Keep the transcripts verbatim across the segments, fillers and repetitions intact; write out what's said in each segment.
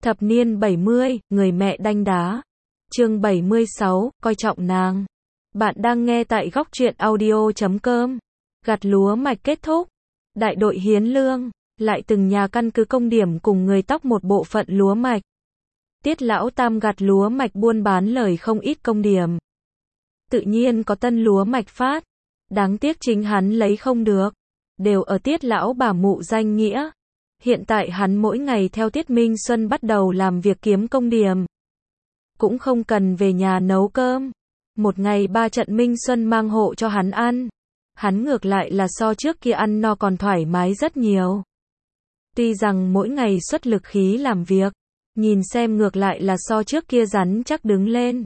Thập niên bảy mươi, người mẹ đanh đá. Chương bảy mươi sáu, coi trọng nàng. Bạn đang nghe tại góc truyện audio chấm com. Gặt lúa mạch kết thúc. Đại đội hiến lương, lại từng nhà căn cứ công điểm cùng người tóc một bộ phận lúa mạch. Tiết lão tam gặt lúa mạch buôn bán lời không ít công điểm. Tự nhiên có tân lúa mạch phát. Đáng tiếc chính hắn lấy không được. Đều ở tiết lão bà mụ danh nghĩa. Hiện tại hắn mỗi ngày theo Tiết Minh Xuân bắt đầu làm việc kiếm công điểm. Cũng không cần về nhà nấu cơm. Một ngày ba trận Minh Xuân mang hộ cho hắn ăn. Hắn ngược lại là so trước kia ăn no còn thoải mái rất nhiều. Tuy rằng mỗi ngày xuất lực khí làm việc, nhìn xem ngược lại là so trước kia rắn chắc đứng lên.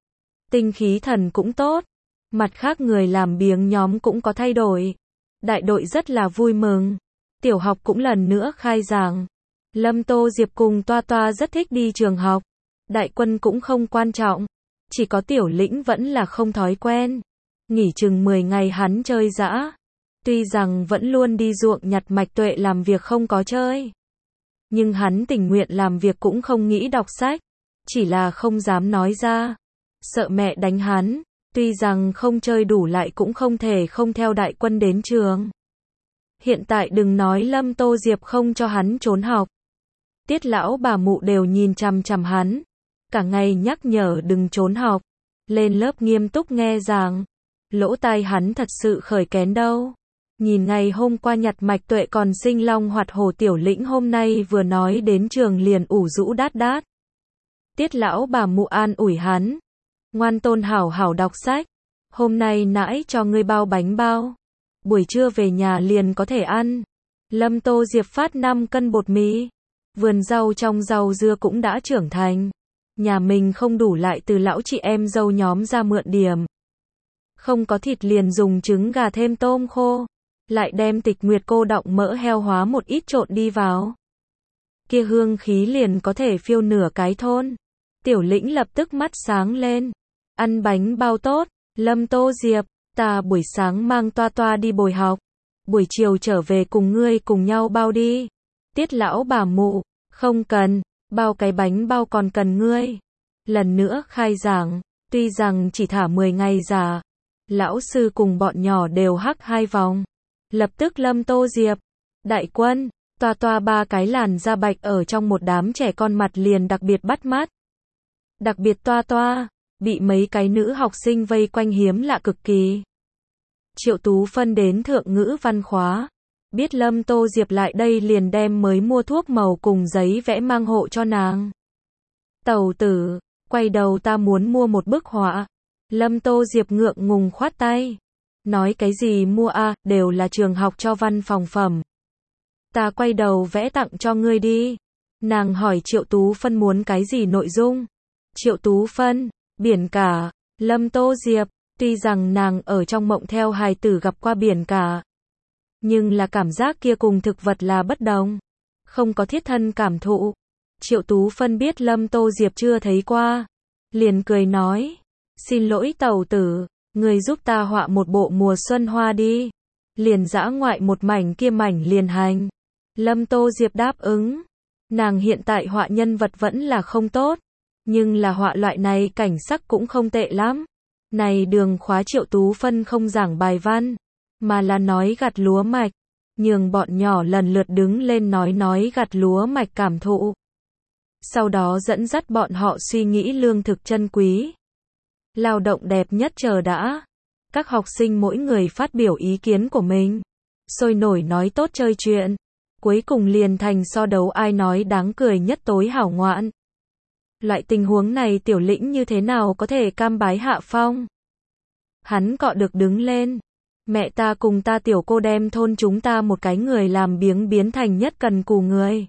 Tinh khí thần cũng tốt. Mặt khác người làm biếng nhóm cũng có thay đổi. Đại đội rất là vui mừng. Tiểu học cũng lần nữa khai giảng. Lâm Tô Diệp cùng Toa Toa rất thích đi trường học. Đại quân cũng không quan trọng. Chỉ có Tiểu Lĩnh vẫn là không thói quen. Nghỉ chừng mười ngày hắn chơi dã. Tuy rằng vẫn luôn đi ruộng nhặt mạch tuệ làm việc không có chơi. Nhưng hắn tình nguyện làm việc cũng không nghĩ đọc sách. Chỉ là không dám nói ra. Sợ mẹ đánh hắn. Tuy rằng không chơi đủ lại cũng không thể không theo đại quân đến trường. Hiện tại đừng nói Lâm Tô Diệp không cho hắn trốn học. Tiết lão bà mụ đều nhìn chằm chằm hắn. Cả ngày nhắc nhở đừng trốn học. Lên lớp nghiêm túc nghe giảng. Lỗ tai hắn thật sự khởi kén đâu. Nhìn ngày hôm qua nhặt mạch tuệ còn sinh long hoạt hổ Tiểu Lĩnh hôm nay vừa nói đến trường liền ủ rũ đát đát. Tiết lão bà mụ an ủi hắn. Ngoan tôn hảo hảo đọc sách. Hôm nay nãi cho ngươi bao bánh bao. Buổi trưa về nhà liền có thể ăn. Lâm Tô Diệp phát năm cân bột mì. Vườn rau trong rau dưa cũng đã trưởng thành. Nhà mình không đủ lại từ lão chị em dâu nhóm ra mượn điểm. Không có thịt liền dùng trứng gà thêm tôm khô. Lại đem tịch nguyệt cô đọng mỡ heo hóa một ít trộn đi vào. Kia hương khí liền có thể phiêu nửa cái thôn. Tiểu Lĩnh lập tức mắt sáng lên. Ăn bánh bao tốt. Lâm Tô Diệp, ta buổi sáng mang Toa Toa đi bồi học. Buổi chiều trở về cùng ngươi cùng nhau bao đi. Tiết lão bà mụ, không cần, bao cái bánh bao còn cần ngươi. Lần nữa khai giảng, tuy rằng chỉ thả mười ngày giả. Lão sư cùng bọn nhỏ đều hắc hai vòng. Lập tức Lâm Tô Diệp, đại quân, Toa Toa ba cái làn da bạch ở trong một đám trẻ con mặt liền đặc biệt bắt mắt. Đặc biệt Toa Toa, bị mấy cái nữ học sinh vây quanh hiếm lạ cực kỳ. Triệu Tú Phân đến thượng ngữ văn khóa. Biết Lâm Tô Diệp lại đây liền đem mới mua thuốc màu cùng giấy vẽ mang hộ cho nàng. Tẩu tử, quay đầu ta muốn mua một bức họa. Lâm Tô Diệp ngượng ngùng khoát tay. Nói cái gì mua a, à, đều là trường học cho văn phòng phẩm. Ta quay đầu vẽ tặng cho ngươi đi. Nàng hỏi Triệu Tú Phân muốn cái gì nội dung. Triệu Tú Phân, biển cả. Lâm Tô Diệp, tuy rằng nàng ở trong mộng theo hài tử gặp qua biển cả. Nhưng là cảm giác kia cùng thực vật là bất đồng. Không có thiết thân cảm thụ. Triệu Tú Phân biết Lâm Tô Diệp chưa thấy qua. Liền cười nói. Xin lỗi tẩu tử, người giúp ta họa một bộ mùa xuân hoa đi. Liền dã ngoại một mảnh kia mảnh liền hành. Lâm Tô Diệp đáp ứng. Nàng hiện tại họa nhân vật vẫn là không tốt. Nhưng là họa loại này cảnh sắc cũng không tệ lắm. Này đường khóa Triệu Tú Phân không giảng bài văn, mà là nói gặt lúa mạch. Nhường bọn nhỏ lần lượt đứng lên nói nói gặt lúa mạch cảm thụ. Sau đó dẫn dắt bọn họ suy nghĩ lương thực chân quý. Lao động đẹp nhất chờ đã. Các học sinh mỗi người phát biểu ý kiến của mình. Sôi nổi nói tốt chơi chuyện. Cuối cùng liền thành so đấu ai nói đáng cười nhất tối hảo ngoạn. Loại tình huống này Tiểu Lĩnh như thế nào có thể cam bái hạ phong. Hắn cọ được đứng lên. Mẹ ta cùng ta tiểu cô đem thôn chúng ta một cái người làm biếng biến thành nhất cần cù người.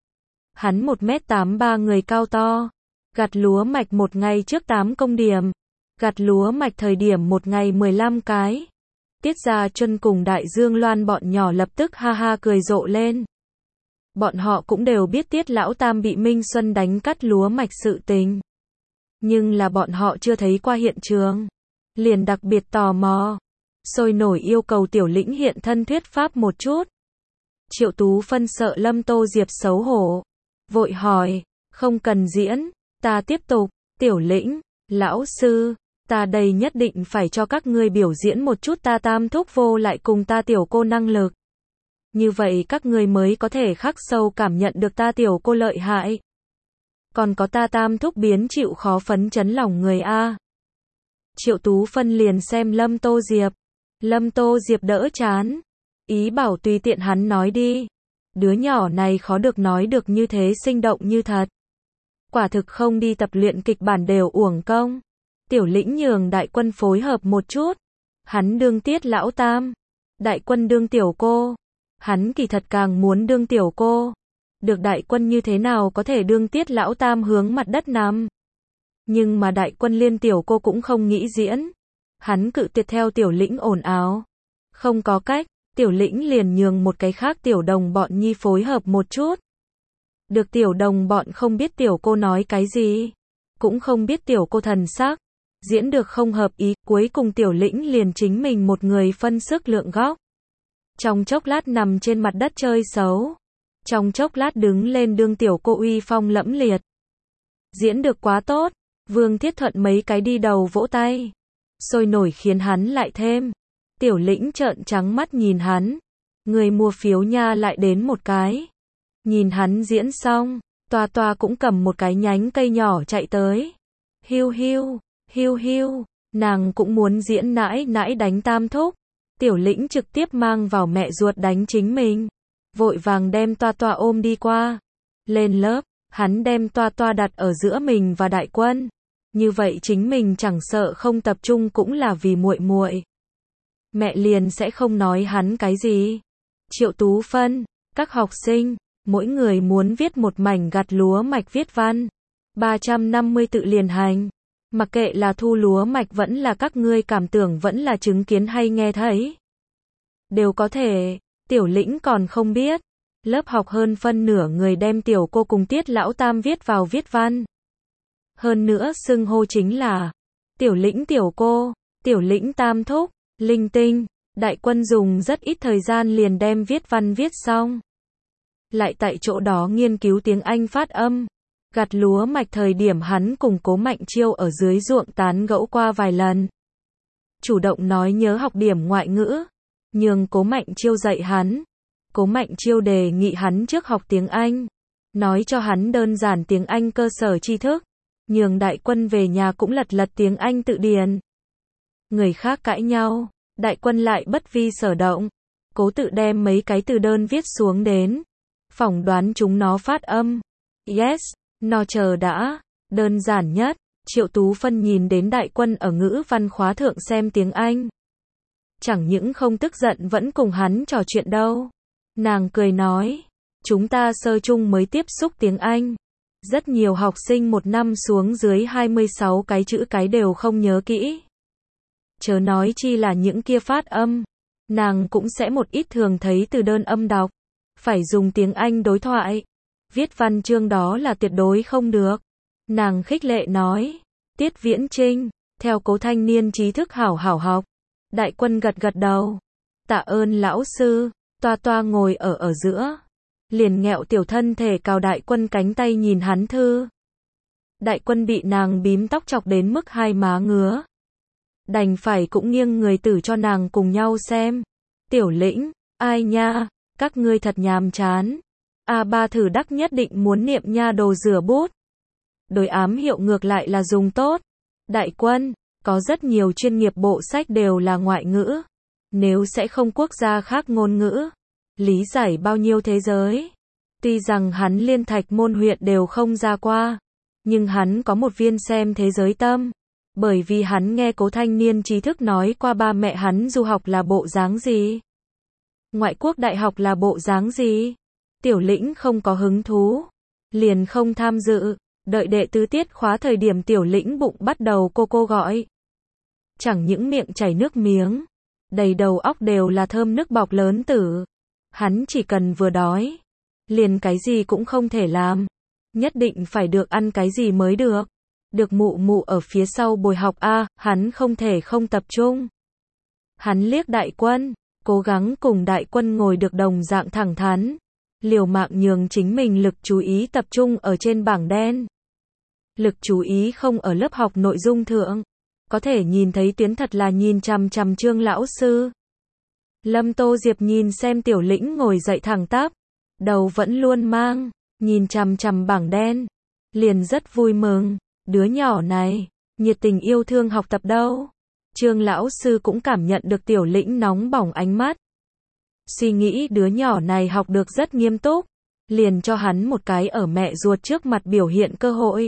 Hắn một mét tám ba người cao to. Gặt lúa mạch một ngày trước tám công điểm. Gặt lúa mạch thời điểm một ngày mười lăm cái. Tiết Gia Chuân cùng Đại Dương Loan bọn nhỏ lập tức ha ha cười rộ lên. Bọn họ cũng đều biết Tiết Lão Tam bị Minh Xuân đánh cắt lúa mạch sự tình. Nhưng là bọn họ chưa thấy qua hiện trường. Liền đặc biệt tò mò. Sôi nổi yêu cầu Tiểu Lĩnh hiện thân thuyết pháp một chút. Triệu Tú Phân sợ Lâm Tô Diệp xấu hổ. Vội hỏi, Không cần diễn, ta tiếp tục. Tiểu Lĩnh, lão sư, ta đây nhất định phải cho các ngươi biểu diễn một chút ta Tam thúc vô lại cùng ta tiểu cô năng lực. Như vậy các ngươi mới có thể khắc sâu cảm nhận được ta tiểu cô lợi hại. Còn có ta Tam thúc biến chịu khó phấn chấn lòng người a. Triệu Tú Phân liền xem Lâm Tô Diệp. Lâm Tô Diệp đỡ chán. Ý bảo tùy tiện hắn nói đi. Đứa nhỏ này khó được nói được như thế sinh động như thật. Quả thực không đi tập luyện kịch bản đều uổng công. Tiểu Lĩnh nhường Đại Quân phối hợp một chút. Hắn đương Tiết lão tam. Đại Quân đương tiểu cô. Hắn kỳ thật càng muốn đương tiểu cô. Được Đại Quân như thế nào có thể đương Tiết lão tam hướng mặt đất nằm. Nhưng mà Đại Quân liên tiểu cô cũng không nghĩ diễn. Hắn cự tuyệt theo Tiểu Lĩnh ồn ào. Không có cách, Tiểu Lĩnh liền nhường một cái khác tiểu đồng bọn nhi phối hợp một chút. Được tiểu đồng bọn không biết tiểu cô nói cái gì. Cũng không biết tiểu cô thần sắc. Diễn được không hợp ý, cuối cùng Tiểu Lĩnh liền chính mình một người phân sức lượng góc. Trong chốc lát nằm trên mặt đất chơi xấu. Trong chốc lát đứng lên đương tiểu cô uy phong lẫm liệt. Diễn được quá tốt. Vương Thiết Thuận mấy cái đi đầu vỗ tay. Sôi nổi khiến hắn lại thêm. Tiểu Lĩnh trợn trắng mắt nhìn hắn. Người mua phiếu nha lại đến một cái. Nhìn hắn diễn xong, Toa Toa cũng cầm một cái nhánh cây nhỏ chạy tới. Hiu hiu, hiu hiu, nàng cũng muốn diễn nãi nãi đánh Tam thúc. Tiểu Lĩnh trực tiếp mang vào mẹ ruột đánh chính mình. Vội vàng đem Toa Toa ôm đi qua. Lên lớp, hắn đem Toa Toa đặt ở giữa mình và Đại Quân. Như vậy chính mình chẳng sợ không tập trung cũng là vì muội muội. Mẹ liền sẽ không nói hắn cái gì. Triệu Tú Phân, các học sinh, mỗi người muốn viết một mảnh gặt lúa mạch viết văn. ba trăm năm mươi tự liền hành. Mặc kệ là thu lúa mạch vẫn là các ngươi cảm tưởng vẫn là chứng kiến hay nghe thấy. Đều có thể, Tiểu Lĩnh còn không biết. Lớp học hơn phân nửa người đem tiểu cô cùng Tiết lão tam viết vào viết văn. Hơn nữa xưng hô chính là Tiểu Lĩnh tiểu cô, Tiểu Lĩnh Tam thúc, linh tinh. Đại Quân dùng rất ít thời gian liền đem viết văn viết xong. Lại tại chỗ đó nghiên cứu tiếng Anh phát âm. Gặt lúa mạch thời điểm hắn cùng Cố Mạnh Chiêu ở dưới ruộng tán gẫu qua vài lần. Chủ động nói nhớ học điểm ngoại ngữ. Nhường Cố Mạnh Chiêu dạy hắn. Cố Mạnh Chiêu đề nghị hắn trước học tiếng Anh. Nói cho hắn đơn giản tiếng Anh cơ sở tri thức. Nhường Đại Quân về nhà cũng lật lật tiếng Anh tự điền. Người khác cãi nhau. Đại Quân lại bất vi sở động. Cố tự đem mấy cái từ đơn viết xuống đến. Phỏng đoán chúng nó phát âm. Yes, no chờ đã. Đơn giản nhất. Triệu Tú Phân nhìn đến Đại Quân ở ngữ văn khóa thượng xem tiếng Anh. Chẳng những không tức giận vẫn cùng hắn trò chuyện đâu. Nàng cười nói. Chúng ta sơ chung mới tiếp xúc tiếng Anh. Rất nhiều học sinh một năm xuống dưới hai mươi sáu cái chữ cái đều không nhớ kỹ. Chớ nói chi là những kia phát âm. Nàng cũng sẽ một ít thường thấy từ đơn âm đọc. Phải dùng tiếng Anh đối thoại. Viết văn chương đó là tuyệt đối không được. Nàng khích lệ nói. Tiết Viễn Trinh, theo Cố thanh niên trí thức hảo hảo học. Đại Quân gật gật đầu. Tạ ơn lão sư. Toa Toa ngồi ở ở giữa. Liền nghẹo tiểu thân thể cào Đại Quân cánh tay nhìn hắn thư. Đại Quân bị nàng bím tóc chọc đến mức hai má ngứa. Đành phải cũng nghiêng người tử cho nàng cùng nhau xem. Tiểu Lĩnh, ai nha, các ngươi thật nhàm chán. A ba thử đắc nhất định muốn niệm nha đồ rửa bút. Đối ám hiệu ngược lại là dùng tốt. Đại Quân, có rất nhiều chuyên nghiệp bộ sách đều là ngoại ngữ. Nếu sẽ không quốc gia khác ngôn ngữ, lý giải bao nhiêu thế giới. Tuy rằng hắn liên thạch môn huyện đều không ra qua, nhưng hắn có một viên xem thế giới tâm. Bởi vì hắn nghe Cố thanh niên trí thức nói qua ba mẹ hắn du học là bộ dáng gì. Ngoại quốc đại học là bộ dáng gì. Tiểu Lĩnh không có hứng thú. Liền không tham dự. Đợi đệ tứ tiết khóa thời điểm Tiểu Lĩnh bụng bắt đầu cô cô gọi. Chẳng những miệng chảy nước miếng. Đầy đầu óc đều là thơm nước bọc lớn tử. Hắn chỉ cần vừa đói. Liền cái gì cũng không thể làm. Nhất định phải được ăn cái gì mới được. Được mụ mụ ở phía sau bồi học a, hắn không thể không tập trung. Hắn liếc Đại Quân, cố gắng cùng Đại Quân ngồi được đồng dạng thẳng thắn. liều mạng nhường chính mình lực chú ý tập trung ở trên bảng đen. Lực chú ý không ở lớp học nội dung thượng. Có thể nhìn thấy tuyến thật là nhìn chằm chằm Trương lão sư. Lâm Tô Diệp nhìn xem Tiểu Lĩnh ngồi dậy thẳng tắp, đầu vẫn luôn mang, nhìn chằm chằm bảng đen. Liền rất vui mừng, đứa nhỏ này, nhiệt tình yêu thương học tập đâu. Trương lão sư cũng cảm nhận được Tiểu Lĩnh nóng bỏng ánh mắt. Suy nghĩ đứa nhỏ này học được rất nghiêm túc, liền cho hắn một cái ở mẹ ruột trước mặt biểu hiện cơ hội.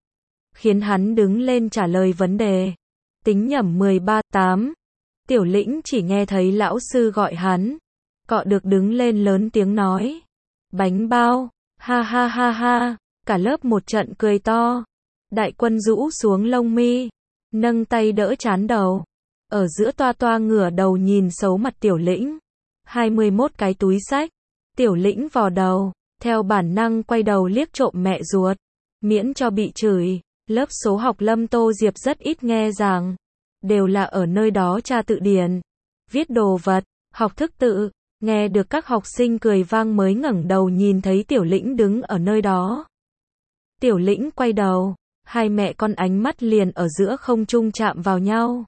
Khiến hắn đứng lên trả lời vấn đề. Tính nhẩm mười ba, tám. Tiểu Lĩnh chỉ nghe thấy lão sư gọi hắn. Cọ được đứng lên lớn tiếng nói. Bánh bao, ha ha ha ha, cả lớp một trận cười to. Đại Quân rũ xuống lông mi, nâng tay đỡ trán đầu. Ở giữa toa toa ngửa đầu nhìn xấu mặt Tiểu Lĩnh. hai mươi mốt cái túi sách. Tiểu Lĩnh vò đầu, theo bản năng quay đầu liếc trộm mẹ ruột. Miễn cho bị chửi, lớp số học Lâm Tô Diệp rất ít nghe giảng. Đều là ở nơi đó tra tự điển, viết đồ vật, học thức tự. Nghe được các học sinh cười vang mới ngẩng đầu nhìn thấy Tiểu Lĩnh đứng ở nơi đó. Tiểu Lĩnh quay đầu, hai mẹ con ánh mắt liền ở giữa không trung chạm vào nhau.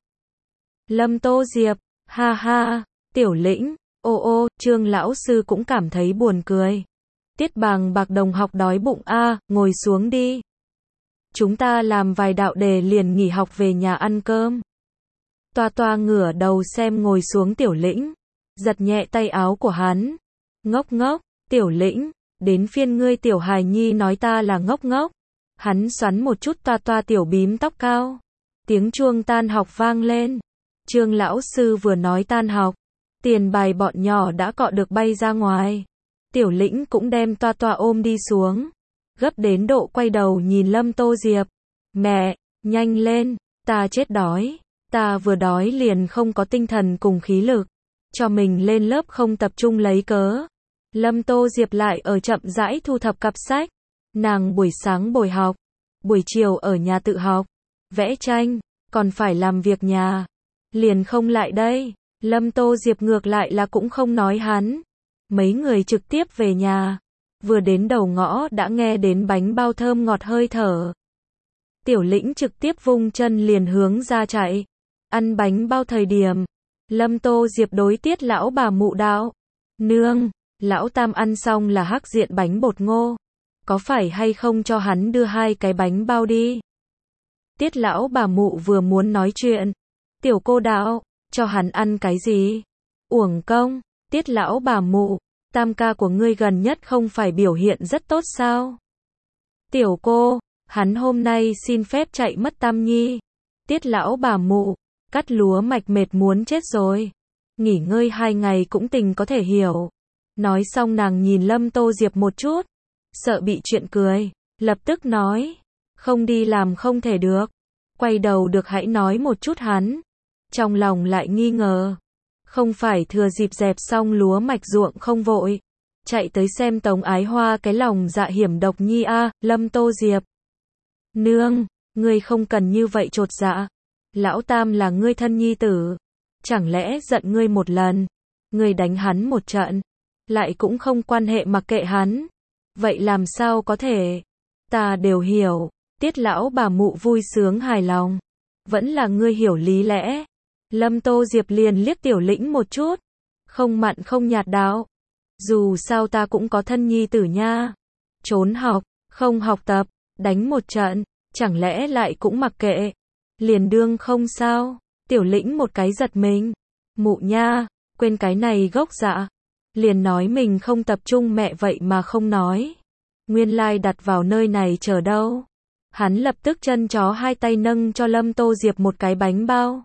Lâm Tô Diệp, ha ha, Tiểu Lĩnh, ô ô, Trương lão sư cũng cảm thấy buồn cười. Tiết Bàng Bạc đồng học đói bụng a, à, ngồi xuống đi. Chúng ta làm vài đạo đề liền nghỉ học về nhà ăn cơm. Toa toa ngửa đầu xem ngồi xuống Tiểu Lĩnh, giật nhẹ tay áo của hắn. Ngốc ngốc, Tiểu Lĩnh, đến phiên ngươi tiểu hài nhi nói ta là ngốc ngốc. Hắn xoắn một chút toa toa tiểu bím tóc cao. Tiếng chuông tan học vang lên. Trương lão sư vừa nói tan học, tiền bài bọn nhỏ đã cọ được bay ra ngoài. Tiểu Lĩnh cũng đem toa toa ôm đi xuống, gấp đến độ quay đầu nhìn Lâm Tô Diệp. Mẹ, nhanh lên, ta chết đói. Ta vừa đói liền không có tinh thần cùng khí lực. Cho mình lên lớp không tập trung lấy cớ. Lâm Tô Diệp lại ở chậm rãi thu thập cặp sách. Nàng buổi sáng bồi học, buổi chiều ở nhà tự học, vẽ tranh, còn phải làm việc nhà. Liền không lại đây. Lâm Tô Diệp ngược lại là cũng không nói hắn. Mấy người trực tiếp về nhà. Vừa đến đầu ngõ đã nghe đến bánh bao thơm ngọt hơi thở. Tiểu Lĩnh trực tiếp vung chân liền hướng ra chạy. Ăn bánh bao thời điểm, Lâm Tô Diệp đối Tiết lão bà mụ đạo. Nương, lão tam ăn xong là hắc diện bánh bột ngô. Có phải hay không cho hắn đưa hai cái bánh bao đi? Tiết lão bà mụ vừa muốn nói chuyện. Tiểu cô đạo, cho hắn ăn cái gì? Uổng công. Tiết lão bà mụ, tam ca của ngươi gần nhất không phải biểu hiện rất tốt sao? Tiểu cô, hắn hôm nay xin phép chạy mất tam nhi. Tiết lão bà mụ, cắt lúa mạch mệt muốn chết rồi. Nghỉ ngơi hai ngày cũng tình có thể hiểu. Nói xong nàng nhìn Lâm Tô Diệp một chút, sợ bị chuyện cười, lập tức nói, không đi làm không thể được. Quay đầu được hãy nói một chút hắn. Trong lòng lại nghi ngờ, không phải thừa dịp dẹp xong lúa mạch ruộng không vội, chạy tới xem Tống Ái Hoa cái lòng dạ hiểm độc nhi a. À, Lâm Tô Diệp. Nương, ngươi không cần như vậy trột dạ. Lão tam là ngươi thân nhi tử, chẳng lẽ giận ngươi một lần, ngươi đánh hắn một trận, lại cũng không quan hệ mặc kệ hắn. Vậy làm sao có thể? Ta đều hiểu. Tiết lão bà mụ vui sướng hài lòng. Vẫn là ngươi hiểu lý lẽ. Lâm Tô Diệp liền liếc Tiểu Lĩnh một chút, không mặn không nhạt đạo. Dù sao ta cũng có thân nhi tử nha. Trốn học, không học tập, đánh một trận, chẳng lẽ lại cũng mặc kệ? Liền đương không sao. Tiểu Lĩnh một cái giật mình. Mụ nha, quên cái này gốc dạ. Liền nói mình không tập trung mẹ vậy mà không nói. Nguyên lai like đặt vào nơi này chờ đâu. Hắn lập tức chân chó hai tay nâng cho Lâm Tô Diệp một cái bánh bao.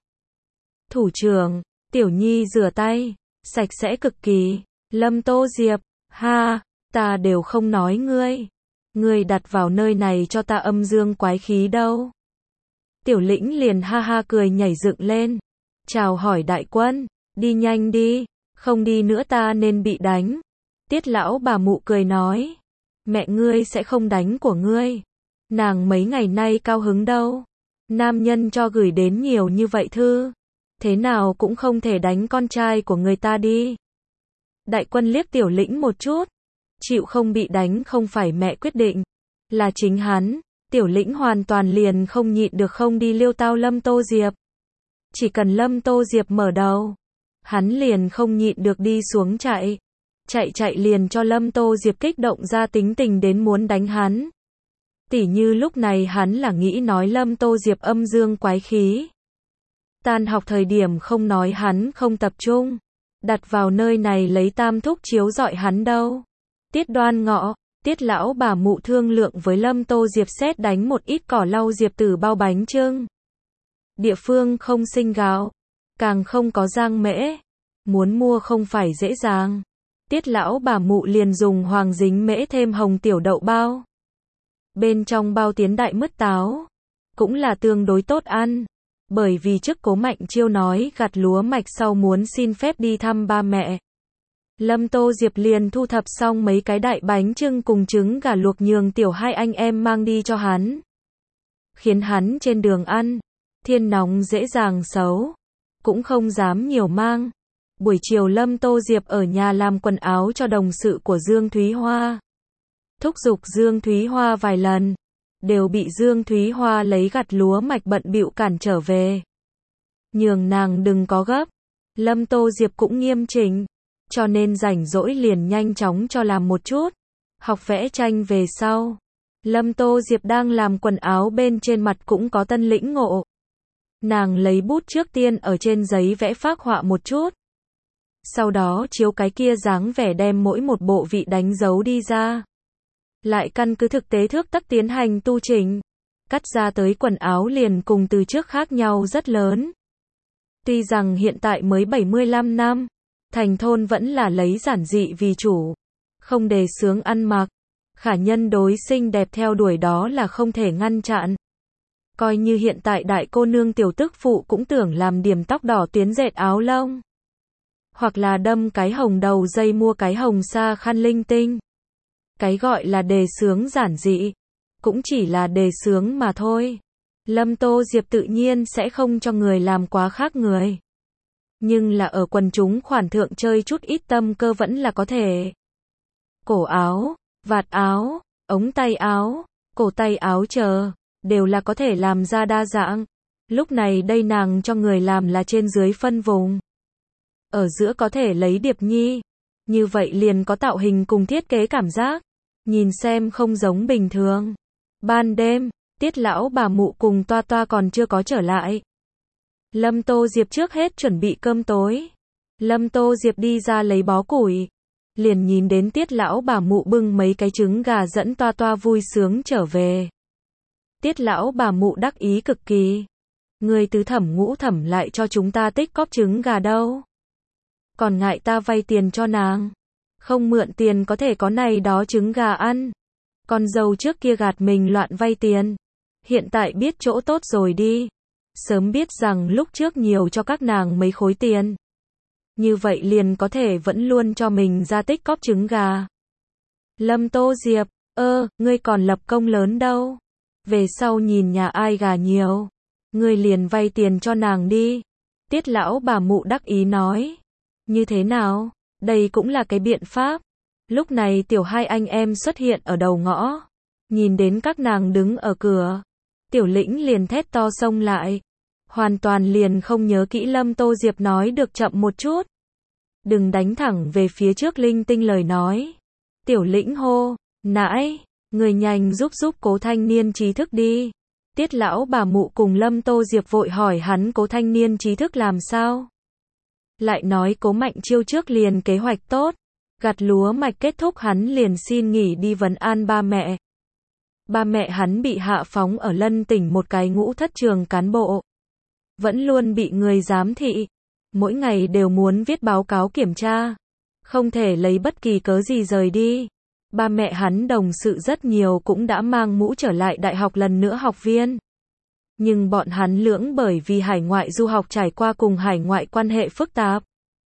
Thủ trưởng, Tiểu Nhi rửa tay, sạch sẽ cực kỳ. Lâm Tô Diệp, ha, ta đều không nói ngươi. Ngươi đặt vào nơi này cho ta âm dương quái khí đâu. Tiểu Lĩnh liền ha ha cười nhảy dựng lên. Chào hỏi đại quân, đi nhanh đi, không đi nữa ta nên bị đánh. Tiết lão bà mụ cười nói, mẹ ngươi sẽ không đánh của ngươi. Nàng mấy ngày nay cao hứng đâu. Nam nhân cho gửi đến nhiều như vậy thư, thế nào cũng không thể đánh con trai của người ta đi. Đại quân liếc Tiểu Lĩnh một chút, Chịu không bị đánh không phải mẹ quyết định, là chính hắn. Tiểu Lĩnh hoàn toàn liền không nhịn được không đi liêu tao Lâm Tô Diệp. Chỉ cần Lâm Tô Diệp mở đầu, hắn liền không nhịn được đi xuống chạy. Chạy chạy liền cho Lâm Tô Diệp kích động ra tính tình đến muốn đánh hắn. Tỉ như lúc này hắn là nghĩ nói Lâm Tô Diệp âm dương quái khí. Tan học thời điểm không nói hắn không tập trung, đặt vào nơi này lấy tam thúc chiếu dọi hắn đâu. Tiết Đoan Ngọ, Tiết lão bà mụ thương lượng với Lâm Tô Diệp xét đánh một ít cỏ lau Diệp Tử bao bánh chưng. Địa phương không sinh gạo, càng không có giang mễ, muốn mua không phải dễ dàng. Tiết lão bà mụ liền dùng hoàng dính mễ thêm hồng tiểu đậu bao. Bên trong bao tiến đại mứt táo, cũng là tương đối tốt ăn. Bởi vì trước Cố Mạnh Chiêu nói gặt lúa mạch sau muốn xin phép đi thăm ba mẹ. Lâm Tô Diệp liền thu thập xong mấy cái đại bánh chưng cùng trứng gà luộc nhường tiểu hai anh em mang đi cho hắn. Khiến hắn trên đường ăn, thiên nóng dễ dàng xấu, cũng không dám nhiều mang. Buổi chiều Lâm Tô Diệp ở nhà làm quần áo cho đồng sự của Dương Thúy Hoa. Thúc giục Dương Thúy Hoa vài lần, đều bị Dương Thúy Hoa lấy gặt lúa mạch bận bịu cản trở về. Nhường nàng đừng có gấp, Lâm Tô Diệp cũng nghiêm chỉnh, cho nên rảnh rỗi liền nhanh chóng cho làm một chút. Học vẽ tranh về sau, Lâm Tô Diệp đang làm quần áo bên trên mặt cũng có tân lĩnh ngộ. Nàng lấy bút trước tiên ở trên giấy vẽ phác họa một chút. Sau đó chiếu cái kia dáng vẻ đem mỗi một bộ vị đánh dấu đi ra. Lại căn cứ thực tế thước tắc tiến hành tu chỉnh. Cắt ra tới quần áo liền cùng từ trước khác nhau rất lớn. Tuy rằng hiện tại mới bảy mươi lăm năm, thành thôn vẫn là lấy giản dị vì chủ. Không đề xướng ăn mặc. Khả nhân đối xinh đẹp theo đuổi đó là không thể ngăn chặn. Coi như hiện tại đại cô nương tiểu tức phụ cũng tưởng làm điểm tóc đỏ tuyến dệt áo lông. Hoặc là đâm cái hồng đầu dây mua cái hồng sa khăn linh tinh. Cái gọi là đề xướng giản dị, cũng chỉ là đề xướng mà thôi. Lâm Tô Diệp tự nhiên sẽ không cho người làm quá khác người. Nhưng là ở quần chúng khoản thượng chơi chút ít tâm cơ vẫn là có thể. Cổ áo, vạt áo, ống tay áo, cổ tay áo chờ, đều là có thể làm ra đa dạng. Lúc này đây nàng cho người làm là trên dưới phân vùng. Ở giữa có thể lấy điệp nhi. Như vậy liền có tạo hình cùng thiết kế cảm giác. Nhìn xem không giống bình thường. Ban đêm, Tiết lão bà mụ cùng Toa Toa còn chưa có trở lại. Lâm Tô Diệp trước hết chuẩn bị cơm tối. Lâm Tô Diệp đi ra lấy bó củi. Liền nhìn đến Tiết lão bà mụ bưng mấy cái trứng gà dẫn Toa Toa vui sướng trở về. Tiết lão bà mụ đắc ý cực kỳ. Người tứ thẩm ngũ thẩm lại cho chúng ta tích cóp trứng gà đâu. Còn ngại ta vay tiền cho nàng. Không mượn tiền có thể có này đó trứng gà ăn. Con dâu trước kia gạt mình loạn vay tiền. Hiện tại biết chỗ tốt rồi đi. Sớm biết rằng lúc trước nhiều cho các nàng mấy khối tiền. Như vậy liền có thể vẫn luôn cho mình ra tích cóp trứng gà. Lâm Tô Diệp, ơ, ngươi còn lập công lớn đâu. Về sau nhìn nhà ai gà nhiều. Ngươi liền vay tiền cho nàng đi. Tiết lão bà mụ đắc ý nói. Như thế nào? Đây cũng là cái biện pháp. Lúc này tiểu hai anh em xuất hiện ở đầu ngõ. Nhìn đến các nàng đứng ở cửa. Tiểu Lĩnh liền thét to xông lại. Hoàn toàn liền không nhớ kỹ Lâm Tô Diệp nói được chậm một chút. Đừng đánh thẳng về phía trước linh tinh lời nói. Tiểu Lĩnh hô, nãi, người nhanh giúp giúp Cố thanh niên trí thức đi. Tiết lão bà mụ cùng Lâm Tô Diệp vội hỏi hắn Cố thanh niên trí thức làm sao. Lại nói Cố Mạnh Chiêu trước liền kế hoạch tốt. Gặt lúa mạch kết thúc hắn liền xin nghỉ đi vấn an ba mẹ. Ba mẹ hắn bị hạ phóng ở Lân tỉnh một cái ngũ thất trường cán bộ. Vẫn luôn bị người giám thị. Mỗi ngày đều muốn viết báo cáo kiểm tra. Không thể lấy bất kỳ cớ gì rời đi. Ba mẹ hắn đồng sự rất nhiều cũng đã mang mũ trở lại đại học lần nữa học viên. Nhưng bọn hắn lưỡng bởi vì hải ngoại du học trải qua cùng hải ngoại quan hệ phức tạp.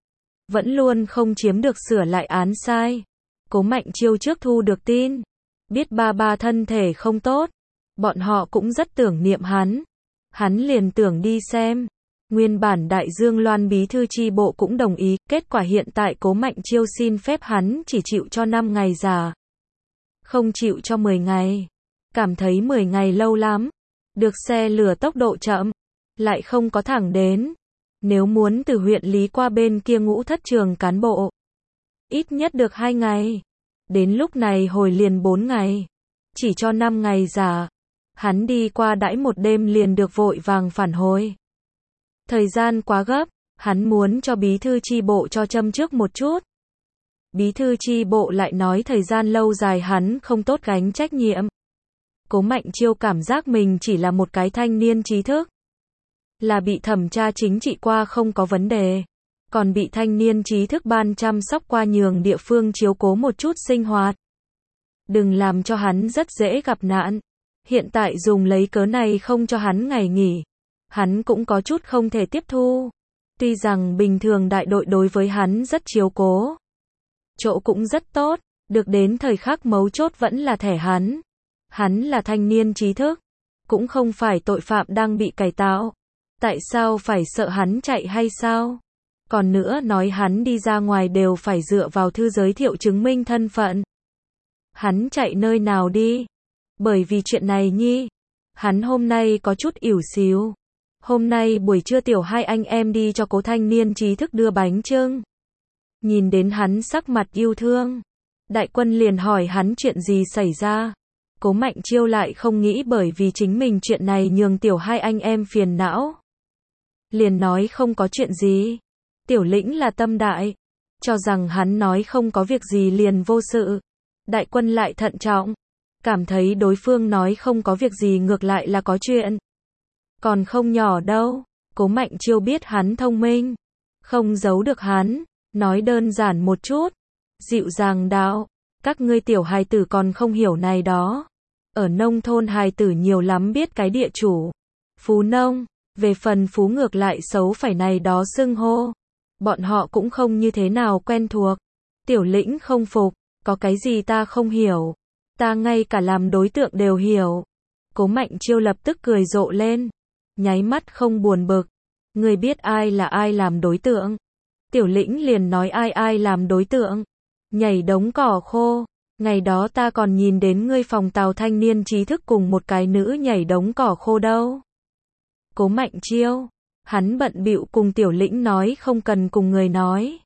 Vẫn luôn không chiếm được sửa lại án sai. Cố Mạnh Chiêu trước thu được tin. Biết ba ba thân thể không tốt. Bọn họ cũng rất tưởng niệm hắn. Hắn liền tưởng đi xem. Nguyên bản Đại Dương Loan bí thư chi bộ cũng đồng ý, kết quả hiện tại Cố Mạnh Chiêu xin phép hắn chỉ chịu cho năm ngày giả. Không chịu cho mười ngày. Cảm thấy mười ngày lâu lắm. Được xe lửa tốc độ chậm. Lại không có thẳng đến. Nếu muốn từ huyện Lý qua bên kia Ngũ Thất trường cán bộ. Ít nhất được hai ngày. Đến lúc này hồi liền bốn ngày. Chỉ cho năm ngày giả. Hắn đi qua đãi một đêm liền được vội vàng phản hồi. Thời gian quá gấp, hắn muốn cho bí thư chi bộ cho châm trước một chút. Bí thư chi bộ lại nói thời gian lâu dài hắn không tốt gánh trách nhiệm. Cố Mạnh Chiêu cảm giác mình chỉ là một cái thanh niên trí thức. Là bị thẩm tra chính trị qua không có vấn đề. Còn bị thanh niên trí thức ban chăm sóc qua nhường địa phương chiếu cố một chút sinh hoạt. Đừng làm cho hắn rất dễ gặp nạn. Hiện tại dùng lấy cớ này không cho hắn ngày nghỉ. Hắn cũng có chút không thể tiếp thu. Tuy rằng bình thường đại đội đối với hắn rất chiếu cố. Chỗ cũng rất tốt, được đến thời khắc mấu chốt vẫn là thẻ hắn. Hắn là thanh niên trí thức, cũng không phải tội phạm đang bị cải tạo. Tại sao phải sợ hắn chạy hay sao? Còn nữa nói hắn đi ra ngoài đều phải dựa vào thư giới thiệu chứng minh thân phận. Hắn chạy nơi nào đi? Bởi vì chuyện này nhi, hắn hôm nay có chút ỉu xìu. Hôm nay buổi trưa tiểu hai anh em đi cho Cố thanh niên trí thức đưa bánh chưng. Nhìn đến hắn sắc mặt yêu thương. Đại quân liền hỏi hắn chuyện gì xảy ra. Cố Mạnh Chiêu lại không nghĩ bởi vì chính mình chuyện này nhường tiểu hai anh em phiền não. Liền nói không có chuyện gì. Tiểu Lĩnh là tâm đại. Cho rằng hắn nói không có việc gì liền vô sự. Đại quân lại thận trọng. Cảm thấy đối phương nói không có việc gì ngược lại là có chuyện. Còn không nhỏ đâu. Cố Mạnh Chiêu biết hắn thông minh. Không giấu được hắn. Nói đơn giản một chút. Dịu dàng đạo. Các ngươi tiểu hài tử còn không hiểu này đó. Ở nông thôn hài tử nhiều lắm biết cái địa chủ. Phú nông. Về phần phú ngược lại xấu phải này đó xưng hô. Bọn họ cũng không như thế nào quen thuộc. Tiểu Lĩnh không phục. Có cái gì ta không hiểu. Ta ngay cả làm đối tượng đều hiểu. Cố Mạnh Chiêu lập tức cười rộ lên. Nháy mắt không buồn bực. Người biết ai là ai làm đối tượng. Tiểu Lĩnh liền nói ai ai làm đối tượng. Nhảy đống cỏ khô. Ngày đó ta còn nhìn đến ngươi phòng tàu thanh niên trí thức cùng một cái nữ nhảy đống cỏ khô đâu. Cố Mạnh Chiêu. Hắn bận bịu cùng Tiểu Lĩnh nói không cần cùng người nói.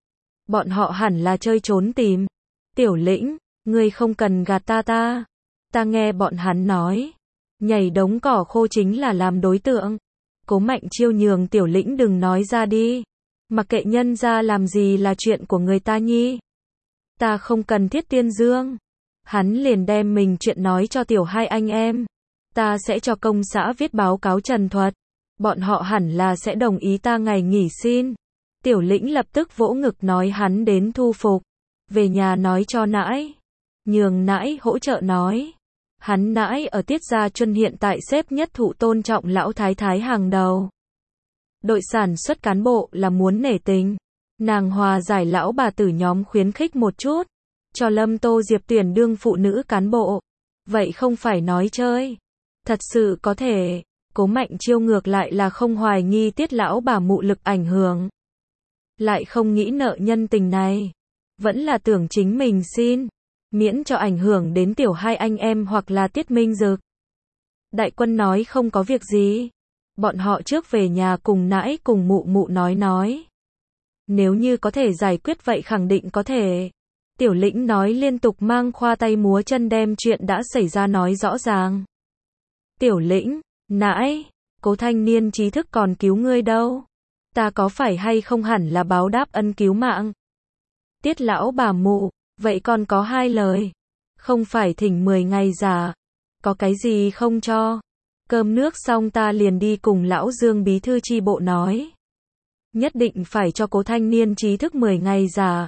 Bọn họ hẳn là chơi trốn tìm. Tiểu Lĩnh, ngươi không cần gạt ta ta. Ta nghe bọn hắn nói. Nhảy đống cỏ khô chính là làm đối tượng. Cố Mạnh Chiêu nhường Tiểu Lĩnh đừng nói ra đi. Mặc kệ nhân ra làm gì là chuyện của người ta nhi. Ta không cần thiết tiên dương. Hắn liền đem mình chuyện nói cho tiểu hai anh em. Ta sẽ cho công xã viết báo cáo trần thuật. Bọn họ hẳn là sẽ đồng ý ta ngày nghỉ xin. Tiểu Lĩnh lập tức vỗ ngực nói hắn đến thu phục. Về nhà nói cho nãi. Nhường nãi hỗ trợ nói. Hắn nãi ở Tiết Gia Chuân hiện tại xếp nhất thụ tôn trọng lão thái thái hàng đầu. Đội sản xuất cán bộ là muốn nể tình. Nàng hòa giải lão bà tử nhóm khuyến khích một chút. Cho Lâm Tô Diệp tuyển đương phụ nữ cán bộ. Vậy không phải nói chơi. Thật sự có thể. Cố Mạnh Chiêu ngược lại là không hoài nghi Tiết lão bà mụ lực ảnh hưởng. Lại không nghĩ nợ nhân tình này. Vẫn là tưởng chính mình xin. Miễn cho ảnh hưởng đến tiểu hai anh em hoặc là Tiết Minh Dực. Đại quân nói không có việc gì. Bọn họ trước về nhà cùng nãi cùng mụ mụ nói nói. Nếu như có thể giải quyết vậy khẳng định có thể. Tiểu Lĩnh nói liên tục mang khoa tay múa chân đem chuyện đã xảy ra nói rõ ràng. Tiểu Lĩnh, nãi, Cố thanh niên trí thức còn cứu ngươi đâu. Ta có phải hay không hẳn là báo đáp ân cứu mạng. Tiết lão bà mụ, vậy còn có hai lời. Không phải thỉnh mười ngày giả. Có cái gì không cho. Cơm nước xong ta liền đi cùng lão Dương bí thư chi bộ nói. Nhất định phải cho Cố thanh niên trí thức mười ngày giả.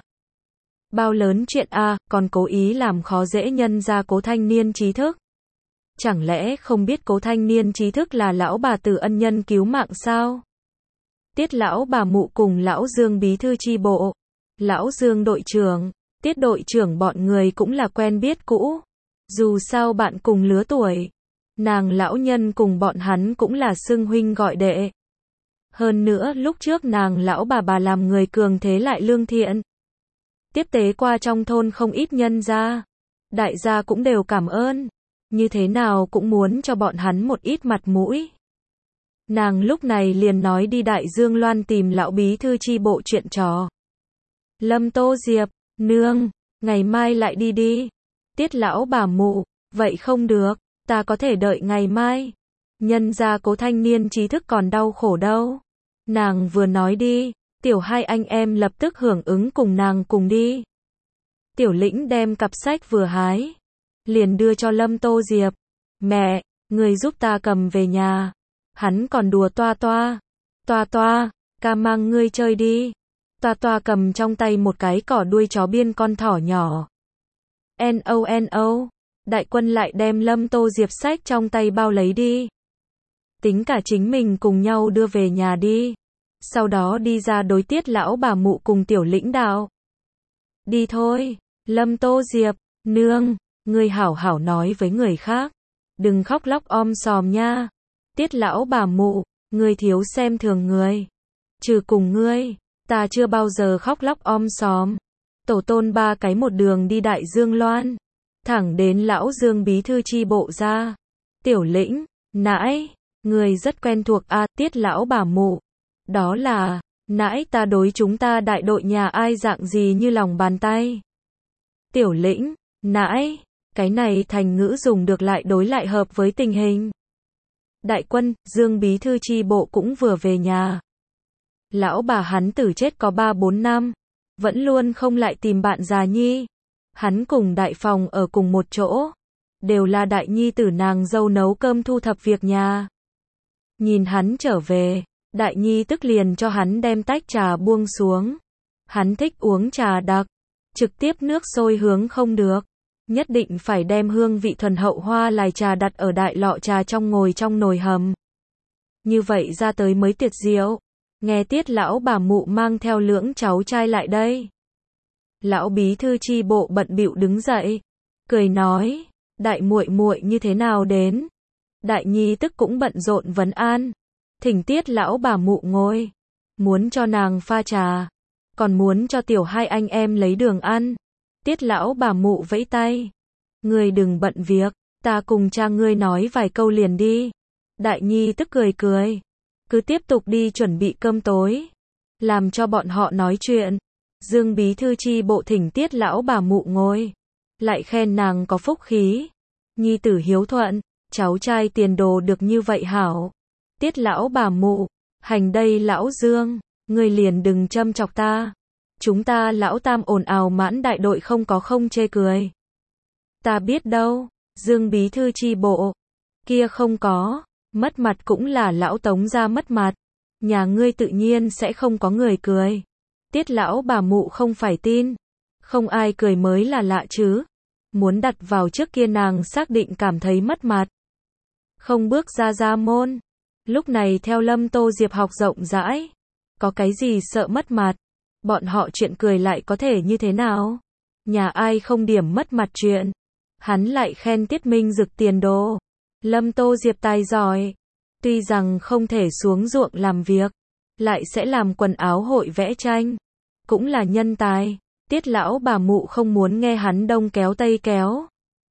Bao lớn chuyện a, à, còn cố ý làm khó dễ nhân ra Cố thanh niên trí thức. Chẳng lẽ không biết Cố thanh niên trí thức là lão bà tử ân nhân cứu mạng sao? Tiết lão bà mụ cùng lão Dương bí thư chi bộ. Lão Dương đội trưởng, Tiết đội trưởng bọn người cũng là quen biết cũ. Dù sao bạn cùng lứa tuổi. Nàng lão nhân cùng bọn hắn cũng là xưng huynh gọi đệ. Hơn nữa lúc trước nàng lão bà bà làm người cường thế lại lương thiện. Tiếp tế qua trong thôn không ít nhân gia. Đại gia cũng đều cảm ơn. Như thế nào cũng muốn cho bọn hắn một ít mặt mũi. Nàng lúc này liền nói đi Đại Dương Loan tìm lão bí thư chi bộ chuyện trò. Lâm Tô Diệp, nương, ngày mai lại đi đi. Tiết lão bà mụ, vậy không được, ta có thể đợi ngày mai. Nhân gia Cố thanh niên trí thức còn đau khổ đâu. Nàng vừa nói đi, tiểu hai anh em lập tức hưởng ứng cùng nàng cùng đi. Tiểu Lĩnh đem cặp sách vừa hái, liền đưa cho Lâm Tô Diệp. Mẹ, người giúp ta cầm về nhà. Hắn còn đùa Toa Toa. Toa Toa, ca mang ngươi chơi đi. Toa Toa cầm trong tay một cái cỏ đuôi chó biên con thỏ nhỏ. No no, Đại Quân lại đem Lâm Tô Diệp sách trong tay bao lấy đi. Tính cả chính mình cùng nhau đưa về nhà đi. Sau đó đi ra đối Tiết lão bà mụ cùng Tiểu Lĩnh đạo. Đi thôi, Lâm Tô Diệp, nương, ngươi hảo hảo nói với người khác. Đừng khóc lóc om sòm nha. Tiết lão bà mụ, ngươi thiếu xem thường người. Trừ cùng ngươi, ta chưa bao giờ khóc lóc om sòm. Tổ tôn ba cái một đường đi Đại Dương Loan. Thẳng đến lão Dương bí thư chi bộ ra. Tiểu Lĩnh, nãi, người rất quen thuộc a. Tiết lão bà mụ. Đó là, nãi ta đối chúng ta đại đội nhà ai dạng gì như lòng bàn tay. Tiểu Lĩnh, nãi, cái này thành ngữ dùng được lại đối lại hợp với tình hình. Đại Quân, Dương bí thư chi bộ cũng vừa về nhà. Lão bà hắn tử chết có ba bốn năm, vẫn luôn không lại tìm bạn già nhi. Hắn cùng Đại Phòng ở cùng một chỗ, đều là đại nhi tử nàng dâu nấu cơm thu thập việc nhà. Nhìn hắn trở về, đại nhi tức liền cho hắn đem tách trà buông xuống. Hắn thích uống trà đặc, trực tiếp nước sôi hướng không được. Nhất định phải đem hương vị thuần hậu hoa lài trà đặt ở đại lọ trà trong ngồi trong nồi hầm. Như vậy ra tới mới tiệt diệu. Nghe Tiết lão bà mụ mang theo lưỡng cháu trai lại đây. Lão bí thư chi bộ bận bịu đứng dậy, cười nói, đại muội muội như thế nào đến? Đại nhi tức cũng bận rộn vấn an, thỉnh Tiết lão bà mụ ngồi, muốn cho nàng pha trà, còn muốn cho tiểu hai anh em lấy đường ăn. Tiết lão bà mụ vẫy tay, ngươi đừng bận việc, ta cùng cha ngươi nói vài câu liền đi. Đại nhi tức cười cười, cứ tiếp tục đi chuẩn bị cơm tối, làm cho bọn họ nói chuyện. Dương bí thư chi bộ thỉnh Tiết lão bà mụ ngồi, lại khen nàng có phúc khí, nhi tử hiếu thuận, cháu trai tiền đồ được như vậy hảo. Tiết lão bà mụ, hành đây lão Dương, ngươi liền đừng châm chọc ta. Chúng ta lão tam ồn ào mãn đại đội không có không chê cười. Ta biết đâu, Dương bí thư chi bộ, kia không có, mất mặt cũng là lão Tống gia mất mặt, nhà ngươi tự nhiên sẽ không có người cười. Tiết lão bà mụ không phải tin, không ai cười mới là lạ chứ. Muốn đặt vào trước kia nàng xác định cảm thấy mất mặt. Không bước ra gia môn, lúc này theo Lâm Tô Diệp học rộng rãi, có cái gì sợ mất mặt, bọn họ chuyện cười lại có thể như thế nào? Nhà ai không điểm mất mặt chuyện? Hắn lại khen Tiết Minh Dực tiền đồ. Lâm Tô Diệp tài giỏi, tuy rằng không thể xuống ruộng làm việc, lại sẽ làm quần áo hội vẽ tranh, cũng là nhân tài. Tiết lão bà mụ không muốn nghe hắn đông kéo tây kéo,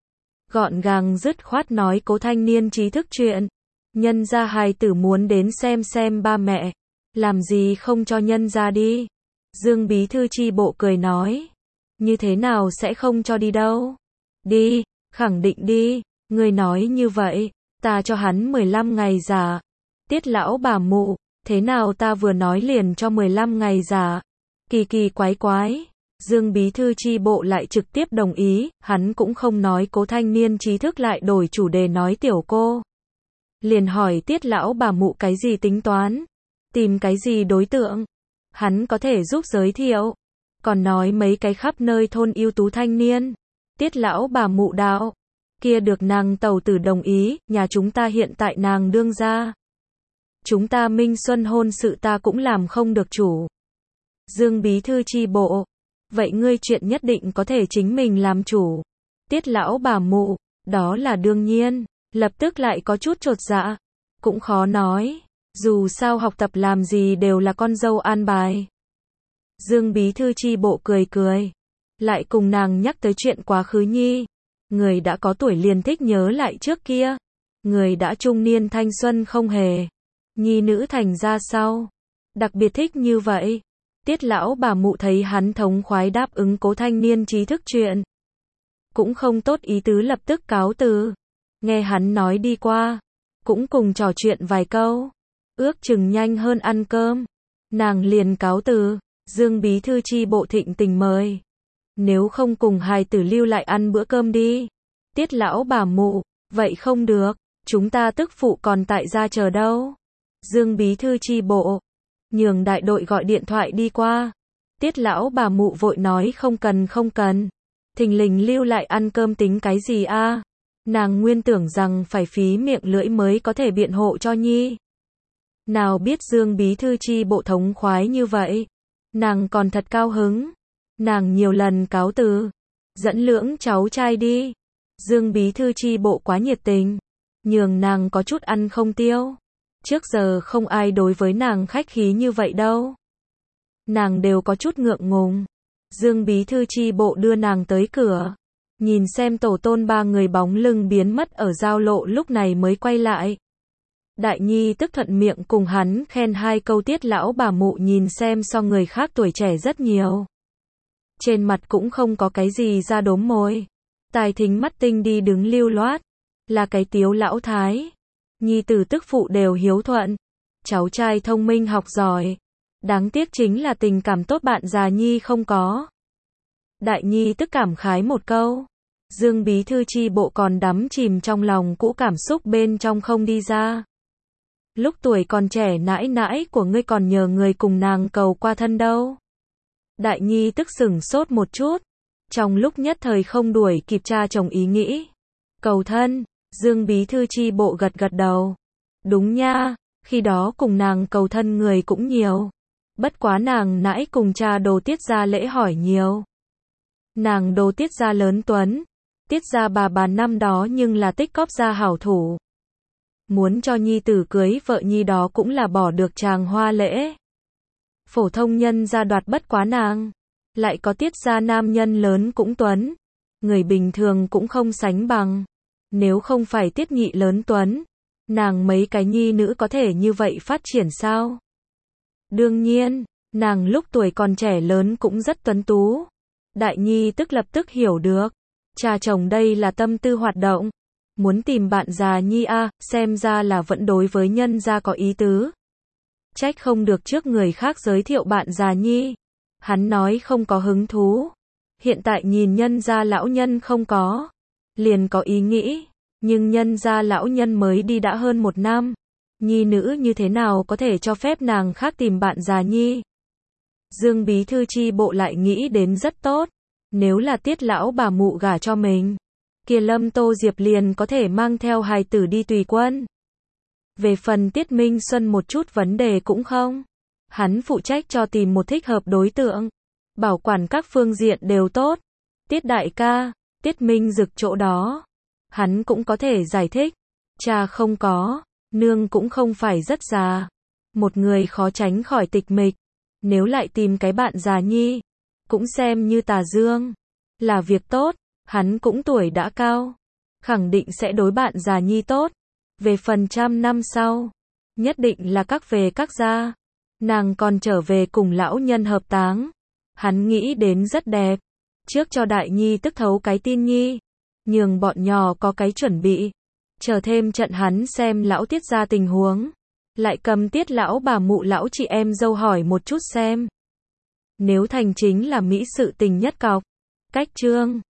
gọn gàng dứt khoát nói Cố thanh niên trí thức chuyện. Nhân gia hài tử muốn đến xem xem ba mẹ, làm gì không cho nhân gia đi. Dương bí thư chi bộ cười nói, như thế nào sẽ không cho đi đâu? Đi, khẳng định đi. Người nói như vậy, ta cho hắn mười lăm ngày giả. Tiết lão bà mụ, thế nào ta vừa nói liền cho mười lăm ngày giả? Kỳ kỳ quái quái. Dương bí thư chi bộ lại trực tiếp đồng ý, hắn cũng không nói Cố thanh niên trí thức lại đổi chủ đề nói tiểu cô. Liền hỏi Tiết lão bà mụ cái gì tính toán, tìm cái gì đối tượng, hắn có thể giúp giới thiệu, còn nói mấy cái khắp nơi thôn ưu tú thanh niên. Tiết lão bà mụ đạo, kia được nàng tàu tử đồng ý, nhà chúng ta hiện tại nàng đương gia. Chúng ta Minh Xuân hôn sự ta cũng làm không được chủ. Dương bí thư chi bộ, vậy ngươi chuyện nhất định có thể chính mình làm chủ. Tiết lão bà mụ, đó là đương nhiên, lập tức lại có chút chột dạ, cũng khó nói. Dù sao học tập làm gì đều là con dâu an bài. Dương bí thư chi bộ cười cười. Lại cùng nàng nhắc tới chuyện quá khứ nhi. Người đã có tuổi liền thích nhớ lại trước kia. Người đã trung niên thanh xuân không hề. Nhi nữ thành ra sau. Đặc biệt thích như vậy. Tiết lão bà mụ thấy hắn thống khoái đáp ứng cố thanh niên trí thức chuyện. Cũng không tốt ý tứ lập tức cáo từ. Nghe hắn nói đi qua. Cũng cùng trò chuyện vài câu. Ước chừng nhanh hơn ăn cơm. Nàng liền cáo từ. Dương bí thư chi bộ thịnh tình mời. Nếu không cùng hài tử lưu lại ăn bữa cơm đi. Tiết lão bà mụ. Vậy không được. Chúng ta tức phụ còn tại gia chờ đâu. Dương bí thư chi bộ. Nhường đại đội gọi điện thoại đi qua. Tiết lão bà mụ vội nói không cần không cần. Thình lình lưu lại ăn cơm tính cái gì a? Nàng nguyên tưởng rằng phải phí miệng lưỡi mới có thể biện hộ cho nhi. Nào biết Dương bí thư chi bộ thống khoái như vậy. Nàng còn thật cao hứng. Nàng nhiều lần cáo từ. Dẫn lưỡng cháu trai đi. Dương bí thư chi bộ quá nhiệt tình. Nhường nàng có chút ăn không tiêu. Trước giờ không ai đối với nàng khách khí như vậy đâu. Nàng đều có chút ngượng ngùng. Dương bí thư chi bộ đưa nàng tới cửa. Nhìn xem tổ tôn ba người bóng lưng biến mất ở giao lộ lúc này mới quay lại. Đại nhi tức thuận miệng cùng hắn khen hai câu. Tiết lão bà mụ nhìn xem so người khác tuổi trẻ rất nhiều. Trên mặt cũng không có cái gì ra đốm môi. Tài thính mắt tinh đi đứng lưu loát. Là cái tiếu lão thái. Nhi tử tức phụ đều hiếu thuận. Cháu trai thông minh học giỏi. Đáng tiếc chính là tình cảm tốt bạn già nhi không có. Đại nhi tức cảm khái một câu. Dương bí thư chi bộ còn đắm chìm trong lòng cũ cảm xúc bên trong không đi ra. Lúc tuổi còn trẻ nãi nãi của ngươi còn nhờ người cùng nàng cầu qua thân đâu. Đại nhi tức sửng sốt một chút. Trong lúc nhất thời không đuổi kịp cha chồng ý nghĩ. Cầu thân. Dương bí thư chi bộ gật gật đầu. Đúng nha, khi đó cùng nàng cầu thân người cũng nhiều. Bất quá nàng nãi cùng cha đồ Tiết gia lễ hỏi nhiều. Nàng đồ Tiết gia lớn tuấn. Tiết gia bà bà năm đó nhưng là tích cóp gia hảo thủ. Muốn cho nhi tử cưới vợ nhi đó cũng là bỏ được tràng hoa lễ. Phổ thông nhân gia đoạt bất quá nàng. Lại có Tiết gia nam nhân lớn cũng tuấn. Người bình thường cũng không sánh bằng. Nếu không phải Tiết nhị lớn tuấn, nàng mấy cái nhi nữ có thể như vậy phát triển sao? Đương nhiên, nàng lúc tuổi còn trẻ lớn cũng rất tuấn tú. Đại nhi tức lập tức hiểu được. Cha chồng đây là tâm tư hoạt động. Muốn tìm bạn già nhi a, à, xem ra là vẫn đối với nhân gia có ý tứ. Trách không được trước người khác giới thiệu bạn già nhi. Hắn nói không có hứng thú. Hiện tại nhìn nhân gia lão nhân không có. Liền có ý nghĩ. Nhưng nhân gia lão nhân mới đi đã hơn một năm. Nhi nữ như thế nào có thể cho phép nàng khác tìm bạn già nhi. Dương bí thư chi bộ lại nghĩ đến rất tốt. Nếu là Tiết lão bà mụ gả cho mình. Kia Lâm Tô Diệp liền có thể mang theo hài tử đi tùy quân. Về phần Tiết Minh Xuân một chút vấn đề cũng không. Hắn phụ trách cho tìm một thích hợp đối tượng. Bảo quản các phương diện đều tốt. Tiết đại ca, Tiết Minh Dực chỗ đó. Hắn cũng có thể giải thích. Cha không có, nương cũng không phải rất già. Một người khó tránh khỏi tịch mịch. Nếu lại tìm cái bạn già nhi, cũng xem như tà dương. Là việc tốt, hắn cũng tuổi đã cao. Khẳng định sẽ đối bạn già nhi tốt. Về phần trăm năm sau, nhất định là các về các gia. Nàng còn trở về cùng lão nhân hợp táng. Hắn nghĩ đến rất đẹp. Trước cho đại nhi tức thấu cái tin nhi. Nhường bọn nhỏ có cái chuẩn bị. Chờ thêm trận hắn xem lão Tiết ra tình huống. Lại cầm Tiết lão bà mụ lão chị em dâu hỏi một chút xem. Nếu thành chính là mỹ sự tình nhất cọc. Cách chương